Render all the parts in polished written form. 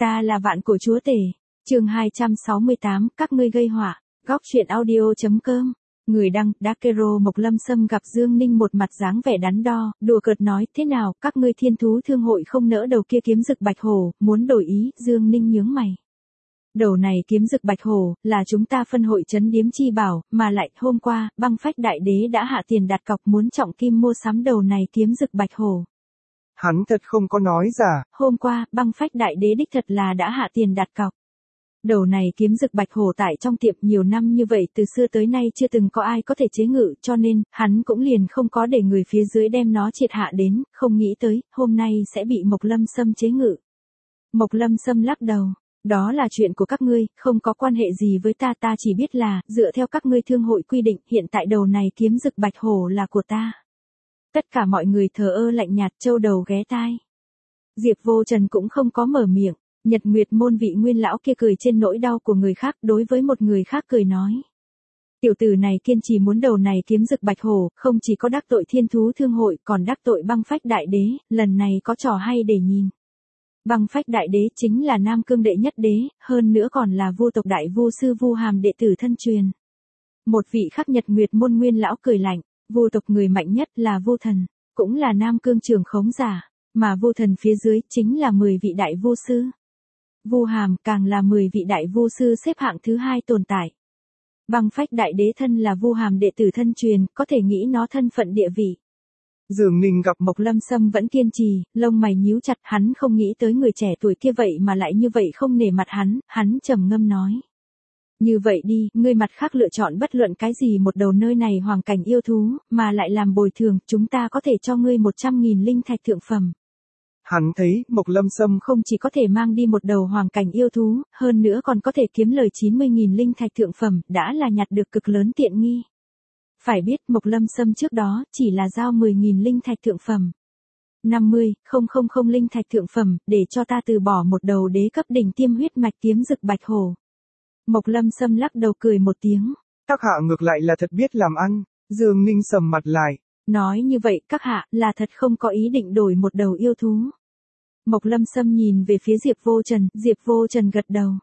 Ta là vạn cổ chúa tể. Chương 268, các ngươi gây họa. Góc truyện audio.com. Người đăng, Dakero Mộc Lâm Sâm gặp Dương Ninh một mặt dáng vẻ đắn đo, đùa cợt nói, thế nào, các ngươi Thiên Thú Thương hội không nỡ đầu kia kiếm dực bạch hổ, muốn đổi ý, Dương Ninh nhướng mày. Đầu này kiếm dực bạch hổ, là chúng ta phân hội trấn điếm chi bảo, mà lại, hôm qua, Băng Phách Đại Đế đã hạ tiền đặt cọc muốn trọng kim mua sắm đầu này kiếm dực bạch hổ. Hắn thật không có nói giả. Hôm qua, Băng Phách Đại Đế đích thật là đã hạ tiền đặt cọc. Đầu này kiếm dực bạch hổ tại trong tiệm nhiều năm như vậy từ xưa tới nay chưa từng có ai có thể chế ngự, cho nên, hắn cũng liền không có để người phía dưới đem nó triệt hạ đến, không nghĩ tới, hôm nay sẽ bị Mộc Lâm Sâm chế ngự. Mộc Lâm Sâm lắc đầu, đó là chuyện của các ngươi, không có quan hệ gì với ta, ta chỉ biết là, dựa theo các ngươi thương hội quy định, hiện tại đầu này kiếm dực bạch hổ là của ta. Tất cả mọi người thờ ơ lạnh nhạt, trâu đầu ghé tai. Diệp Vô Trần cũng không có mở miệng. Nhật Nguyệt môn vị nguyên lão kia cười trên nỗi đau của người khác, đối với một người khác cười nói. Tiểu tử này kiên trì muốn đầu này kiếm dực bạch hổ, không chỉ có đắc tội Thiên Thú Thương hội, còn đắc tội Băng Phách Đại Đế, lần này có trò hay để nhìn. Băng Phách Đại Đế chính là Nam Cương đệ nhất đế, hơn nữa còn là Vu tộc đại vu sư Vu Hàm đệ tử thân truyền. Một vị khác Nhật Nguyệt môn nguyên lão cười lạnh, Vu tộc người mạnh nhất là Vu Thần, cũng là Nam Cương trưởng khống giả, mà Vu Thần phía dưới chính là 10 vị đại vu sư. Vu Hàm càng là 10 vị đại vu sư xếp hạng thứ 2 tồn tại. Băng Phách Đại Đế thân là Vu Hàm đệ tử thân truyền, có thể nghĩ nó thân phận địa vị. Dương Ninh gặp Mộc Lâm Sâm vẫn kiên trì, lông mày nhíu chặt, hắn không nghĩ tới người trẻ tuổi kia vậy mà lại như vậy không nể mặt hắn trầm ngâm nói. Như vậy đi, ngươi mặt khác lựa chọn bất luận cái gì một đầu nơi này hoàng cảnh yêu thú, mà lại làm bồi thường, chúng ta có thể cho ngươi 100.000 linh thạch thượng phẩm. Hắn thấy, Mộc Lâm Sâm không chỉ có thể mang đi một đầu hoàng cảnh yêu thú, hơn nữa còn có thể kiếm lời 90.000 linh thạch thượng phẩm, đã là nhặt được cực lớn tiện nghi. Phải biết Mộc Lâm Sâm trước đó, chỉ là giao 10.000 linh thạch thượng phẩm. 50.000 linh thạch thượng phẩm, để cho ta từ bỏ một đầu đế cấp đỉnh tiêm huyết mạch kiếm dực bạch hổ. Mộc Lâm Sâm lắc đầu cười một tiếng. Các hạ ngược lại là thật biết làm ăn, Dương Ninh sầm mặt lại. Nói như vậy, các hạ, là thật không có ý định đổi một đầu yêu thú. Mộc Lâm Sâm nhìn về phía Diệp Vô Trần gật đầu.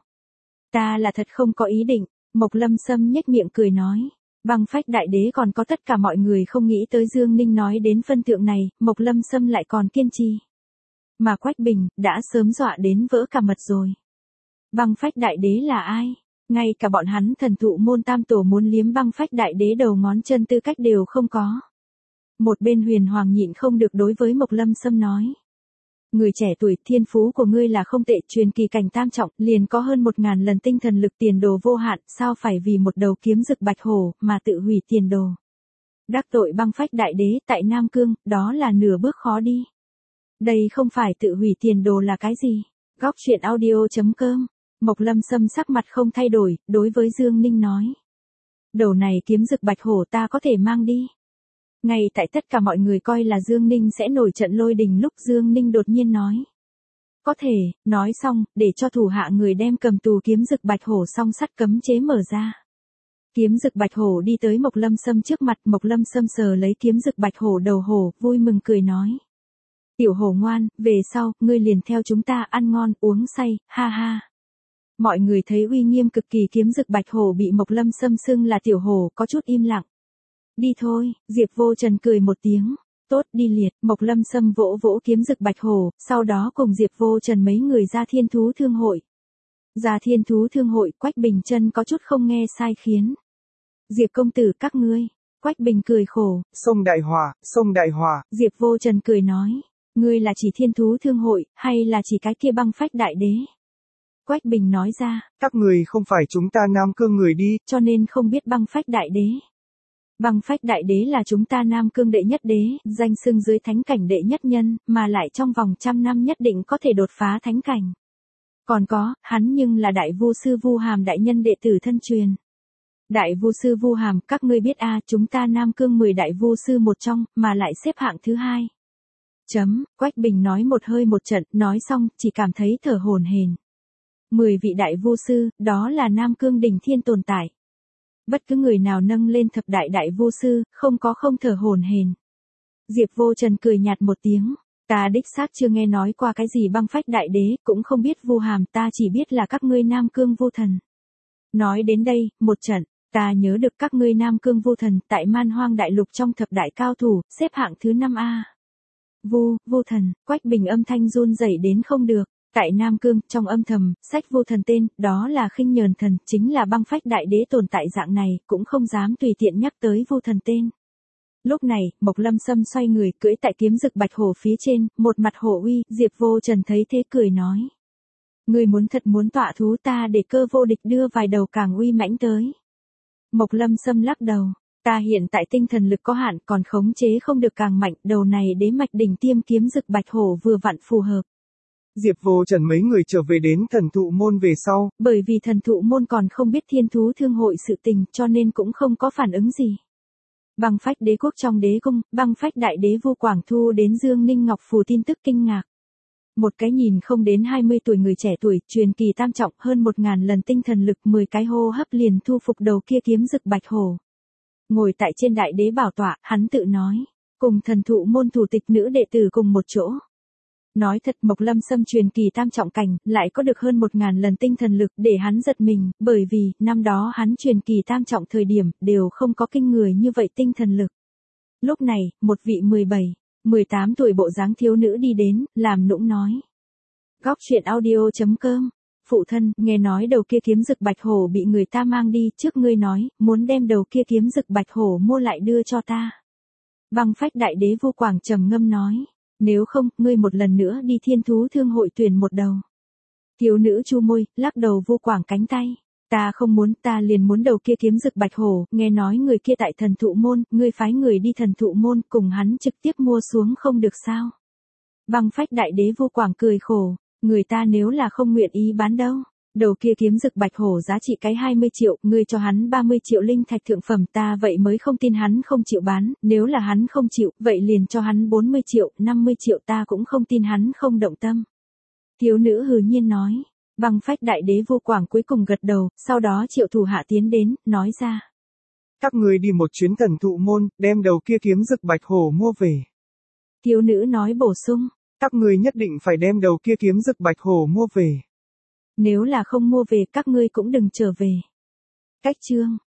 Ta là thật không có ý định, Mộc Lâm Sâm nhếch miệng cười nói. Băng Phách Đại Đế còn có tất cả mọi người không nghĩ tới Dương Ninh nói đến phân thượng này, Mộc Lâm Sâm lại còn kiên trì. Mà Quách Bình, đã sớm dọa đến vỡ cả mật rồi. Băng Phách Đại Đế là ai? Ngay cả bọn hắn thần thụ môn tam tổ muốn liếm Băng Phách Đại Đế đầu ngón chân tư cách đều không có. Một bên Huyền Hoàng nhịn không được đối với Mộc Lâm Sâm nói. Người trẻ tuổi, thiên phú của ngươi là không tệ, truyền kỳ cảnh tam trọng, liền có hơn 1.000 lần tinh thần lực tiền đồ vô hạn, sao phải vì một đầu kiếm dực bạch hổ, mà tự hủy tiền đồ. Đắc tội Băng Phách Đại Đế, tại Nam Cương, đó là nửa bước khó đi. Đây không phải tự hủy tiền đồ là cái gì? Góc truyện audio.com. Mộc Lâm Sâm sắc mặt không thay đổi, đối với Dương Ninh nói. Đầu này kiếm dực bạch hổ ta có thể mang đi. Ngay tại tất cả mọi người coi là Dương Ninh sẽ nổi trận lôi đình lúc Dương Ninh đột nhiên nói. Có thể, nói xong, để cho thủ hạ người đem cầm tù kiếm dực bạch hổ song sắt cấm chế mở ra. Kiếm dực bạch hổ đi tới Mộc Lâm Sâm trước mặt, Mộc Lâm Sâm sờ lấy kiếm dực bạch hổ đầu hổ, vui mừng cười nói. Tiểu hổ ngoan, về sau, ngươi liền theo chúng ta ăn ngon, uống say, ha ha. Mọi người thấy uy nghiêm cực kỳ kiếm dực bạch hổ bị Mộc Lâm Sâm xưng là tiểu hổ, có chút im lặng. Đi thôi, Diệp Vô Trần cười một tiếng. Tốt, đi liệt. Mộc Lâm Sâm vỗ vỗ kiếm dực bạch hổ, sau đó cùng Diệp Vô Trần mấy người ra Thiên Thú Thương hội. Ra Thiên Thú Thương hội, Quách Bình chân có chút không nghe sai khiến. Diệp công tử các ngươi. Quách Bình cười khổ. Sông Đại Hòa. Diệp Vô Trần cười nói. Ngươi là chỉ Thiên Thú Thương hội, hay là chỉ cái kia Băng Phách Đại Đế? Quách Bình nói ra. Các người không phải chúng ta Nam Cương người đi, cho nên không biết Băng Phách Đại Đế. Băng Phách Đại Đế là chúng ta Nam Cương đệ nhất đế, danh xưng dưới thánh cảnh đệ nhất nhân, mà lại trong vòng 100 năm nhất định có thể đột phá thánh cảnh. Còn có, hắn nhưng là đại vu sư Vu Hàm đại nhân đệ tử thân truyền. Đại vu sư Vu Hàm, các ngươi biết chúng ta Nam Cương 10 đại vu sư một trong, mà lại xếp hạng thứ 2. Quách Bình nói một hơi một trận, nói xong, chỉ cảm thấy thở hổn hển. 10 vị đại vu sư, đó là Nam Cương đỉnh thiên tồn tại. Bất cứ người nào nâng lên thập đại đại vô sư, không có không thở hổn hển. Diệp Vô Trần cười nhạt một tiếng. Ta đích xác chưa nghe nói qua cái gì băng phách đại đế, cũng không biết Vu Hàm, ta chỉ biết là các ngươi Nam Cương Vu Thần. Nói đến đây, một trận, ta nhớ được các ngươi Nam Cương Vu Thần tại Man Hoang Đại Lục trong thập đại cao thủ, xếp hạng thứ 5A. Vu Thần, Quách Bình âm thanh run rẩy đến không được. Tại Nam Cương, trong âm thầm, sách Vu Thần tên, đó là khinh nhờn thần, chính là băng phách đại đế tồn tại dạng này, cũng không dám tùy tiện nhắc tới Vu Thần tên. Lúc này, Mộc Lâm Sâm xoay người, cưỡi tại kiếm rực bạch hổ phía trên, một mặt hổ uy, Diệp Vô Trần thấy thế cười nói. Ngươi thật muốn tọa thú ta để Cơ Vô Địch đưa vài đầu càng uy mãnh tới. Mộc Lâm Sâm lắc đầu, ta hiện tại tinh thần lực có hạn, còn khống chế không được càng mạnh, đầu này đế mạch đỉnh tiêm kiếm rực bạch hổ vừa vặn phù hợp. Diệp Vô Trần mấy người trở về đến thần thụ môn về sau. Bởi vì thần thụ môn còn không biết thiên thú thương hội sự tình, cho nên cũng không có phản ứng gì. Băng phách đế quốc trong đế cung, băng phách đại đế Vu Quảng thu đến Dương Ninh Ngọc Phù tin tức kinh ngạc. Một cái nhìn không đến 20 tuổi người trẻ tuổi, truyền kỳ tam trọng, hơn 1000 lần tinh thần lực, 10 cái hô hấp liền thu phục đầu kia kiếm rực bạch hổ. Ngồi tại trên đại đế bảo tọa, hắn tự nói, cùng thần thụ môn thủ tịch nữ đệ tử cùng một chỗ. Nói thật, Mộc Lâm Sâm truyền kỳ tam trọng cảnh, lại có được hơn 1000 lần tinh thần lực, để hắn giật mình, bởi vì, năm đó hắn truyền kỳ tam trọng thời điểm, đều không có kinh người như vậy tinh thần lực. Lúc này, một vị 17, 18 tuổi bộ dáng thiếu nữ đi đến, làm nũng nói. Góc truyện audio.com. Phụ thân, nghe nói đầu kia kiếm rực bạch hổ bị người ta mang đi, trước ngươi nói, muốn đem đầu kia kiếm rực bạch hổ mua lại đưa cho ta. Băng phách đại đế Vu Quảng trầm ngâm nói. Nếu không, ngươi một lần nữa đi thiên thú thương hội tuyển một đầu. Thiếu nữ chu môi, lắc đầu Vu Quảng cánh tay. Ta không muốn, ta liền muốn đầu kia kiếm rực bạch hổ, nghe nói người kia tại thần thụ môn, ngươi phái người đi thần thụ môn, cùng hắn trực tiếp mua xuống không được sao. Băng phách đại đế Vu Quảng cười khổ, người ta nếu là không nguyện ý bán đâu. Đầu kia kiếm rực bạch hổ giá trị cái 20 triệu, ngươi cho hắn 30 triệu linh thạch thượng phẩm, ta vậy mới không tin hắn không chịu bán, nếu là hắn không chịu, vậy liền cho hắn 40 triệu, 50 triệu, ta cũng không tin hắn không động tâm. Thiếu nữ hừ nhiên nói, băng phách đại đế Vu Quảng cuối cùng gật đầu, sau đó triệu thủ hạ tiến đến, nói ra. Các người đi một chuyến thần thụ môn, đem đầu kia kiếm rực bạch hổ mua về. Thiếu nữ nói bổ sung, các người nhất định phải đem đầu kia kiếm rực bạch hổ mua về. Nếu là không mua về, các ngươi cũng đừng trở về. Cách chương